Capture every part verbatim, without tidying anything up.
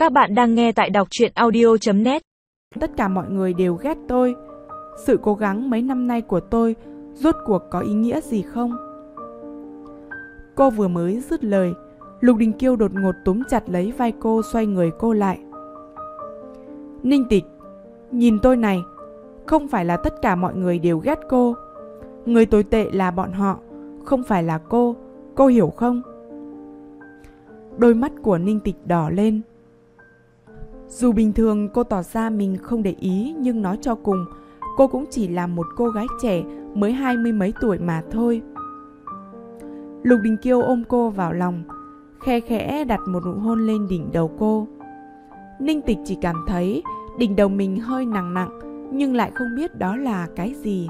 Các bạn đang nghe tại đọc truyện audio chấm net. Tất cả mọi người đều ghét tôi. Sự cố gắng mấy năm nay của tôi rốt cuộc có ý nghĩa gì không? Cô vừa mới dứt lời, Lục Đình Kiêu đột ngột túm chặt lấy vai cô, xoay người cô lại. Ninh Tịch, nhìn tôi này, không phải là tất cả mọi người đều ghét cô. Người tồi tệ là bọn họ, không phải là cô, cô hiểu không? Đôi mắt của Ninh Tịch đỏ lên. Dù bình thường cô tỏ ra mình không để ý, nhưng nói cho cùng, cô cũng chỉ là một cô gái trẻ mới hai mươi mấy tuổi mà thôi. Lục Đình Kiêu ôm cô vào lòng, khe khẽ đặt một nụ hôn lên đỉnh đầu cô. Ninh Tịch chỉ cảm thấy đỉnh đầu mình hơi nặng nặng, nhưng lại không biết đó là cái gì.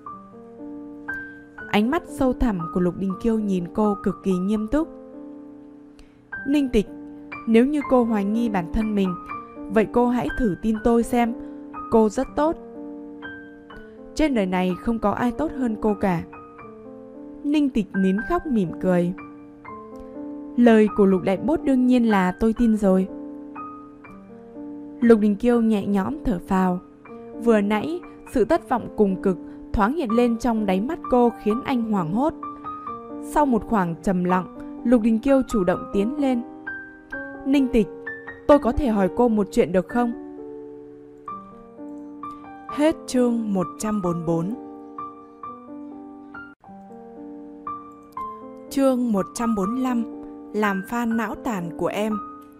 Ánh mắt sâu thẳm của Lục Đình Kiêu nhìn cô cực kỳ nghiêm túc. Ninh Tịch, nếu như cô hoài nghi bản thân mình, vậy cô hãy thử tin tôi xem, cô rất tốt. Trên đời này không có ai tốt hơn cô cả. Ninh Tịch nín khóc mỉm cười. Lời của Lục Đại Bốt đương nhiên là tôi tin rồi. Lục Đình Kiêu nhẹ nhõm thở phào. Vừa nãy, sự thất vọng cùng cực thoáng hiện lên trong đáy mắt cô khiến anh hoảng hốt. Sau một khoảng trầm lặng, Lục Đình Kiêu chủ động tiến lên. Ninh Tịch, tôi có thể hỏi cô một chuyện được không? Hết chương một trăm bốn mươi bốn. Chương một trăm bốn mươi lăm. Làm fan não tàn của em.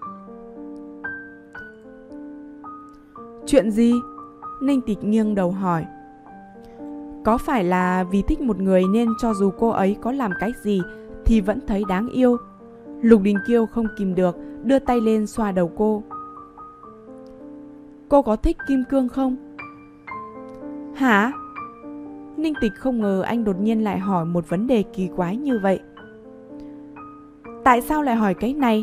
Chuyện gì? Ninh Tịch nghiêng đầu hỏi. Có phải là vì thích một người nên cho dù cô ấy có làm cái gì thì vẫn thấy đáng yêu? Lục Đình Kiêu không kìm được, đưa tay lên xoa đầu cô. Cô có thích Kim Cương không? Hả? Ninh Tịch không ngờ anh đột nhiên lại hỏi một vấn đề kỳ quái như vậy. Tại sao lại hỏi cái này?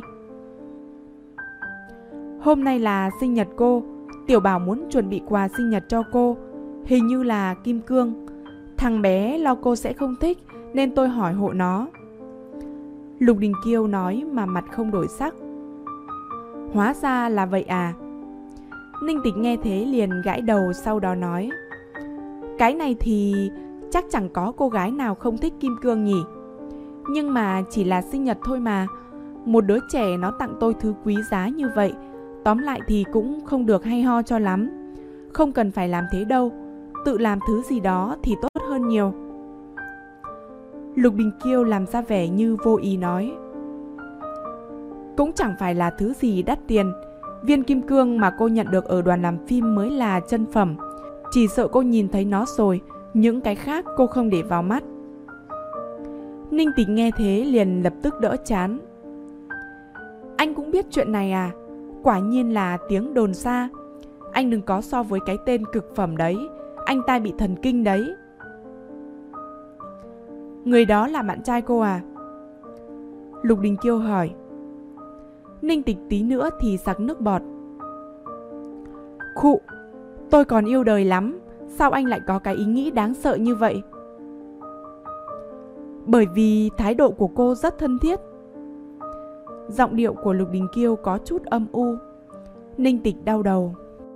Hôm nay là sinh nhật cô, Tiểu Bảo muốn chuẩn bị quà sinh nhật cho cô, hình như là Kim Cương. Thằng bé lo cô sẽ không thích nên tôi hỏi hộ nó. Lục Đình Kiêu nói mà mặt không đổi sắc. Hóa ra là vậy à? Ninh Tịch nghe thế liền gãi đầu, sau đó nói. Cái này thì chắc chẳng có cô gái nào không thích Kim Cương nhỉ. Nhưng mà chỉ là sinh nhật thôi mà. Một đứa trẻ nó tặng tôi thứ quý giá như vậy, tóm lại thì cũng không được hay ho cho lắm. Không cần phải làm thế đâu, tự làm thứ gì đó thì tốt hơn nhiều. Lục Đình Kiêu làm ra vẻ như vô ý nói. Cũng chẳng phải là thứ gì đắt tiền. Viên kim cương mà cô nhận được ở đoàn làm phim mới là chân phẩm. Chỉ sợ cô nhìn thấy nó rồi, những cái khác cô không để vào mắt. Ninh Tịch nghe thế liền lập tức đỡ chán. Anh cũng biết chuyện này à? Quả nhiên là tiếng đồn xa. Anh đừng có so với cái tên cực phẩm đấy, anh ta bị thần kinh đấy. Người đó là bạn trai cô à? Lục Đình Kiêu hỏi. Ninh Tịch tí nữa thì sặc nước bọt. Khụ, tôi còn yêu đời lắm, sao anh lại có cái ý nghĩ đáng sợ như vậy? Bởi vì thái độ của cô rất thân thiết. Giọng điệu của Lục Đình Kiêu có chút âm u. Ninh Tịch đau đầu.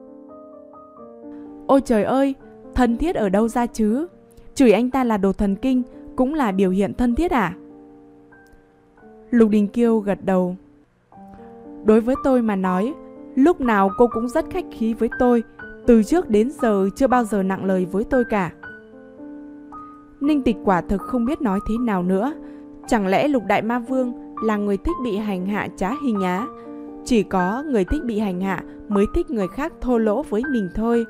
Ôi trời ơi, thân thiết ở đâu ra chứ? Chửi anh ta là đồ thần kinh cũng là biểu hiện thân thiết à? Lục Đình Kiêu gật đầu. Đối với tôi mà nói, lúc nào cô cũng rất khách khí với tôi. Từ trước đến giờ chưa bao giờ nặng lời với tôi cả. Ninh Tịch quả thực không biết nói thế nào nữa. Chẳng lẽ Lục Đại Ma Vương là người thích bị hành hạ trá hình á? Chỉ có người thích bị hành hạ mới thích người khác thô lỗ với mình thôi.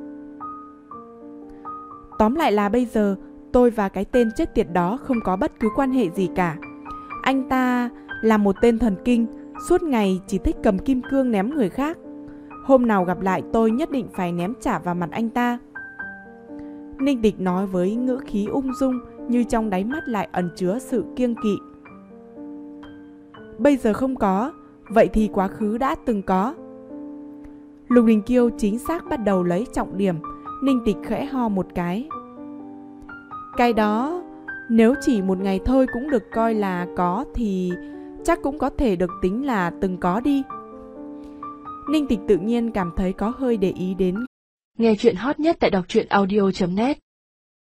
Tóm lại là bây giờ tôi và cái tên chết tiệt đó không có bất cứ quan hệ gì cả. Anh ta là một tên thần kinh, suốt ngày chỉ thích cầm kim cương ném người khác. Hôm nào gặp lại tôi nhất định phải ném trả vào mặt anh ta. Ninh Tịch nói với ngữ khí ung dung, như trong đáy mắt lại ẩn chứa sự kiêng kỵ. Bây giờ không có, vậy thì quá khứ đã từng có. Lục Đình Kiêu chính xác bắt đầu lấy trọng điểm. Ninh Tịch khẽ ho một cái. Cái đó, nếu chỉ một ngày thôi cũng được coi là có thì chắc cũng có thể được tính là từng có đi. Ninh Tịch tự nhiên cảm thấy có hơi để ý đến. Nghe chuyện hot nhất tại đọc truyện audio chấm net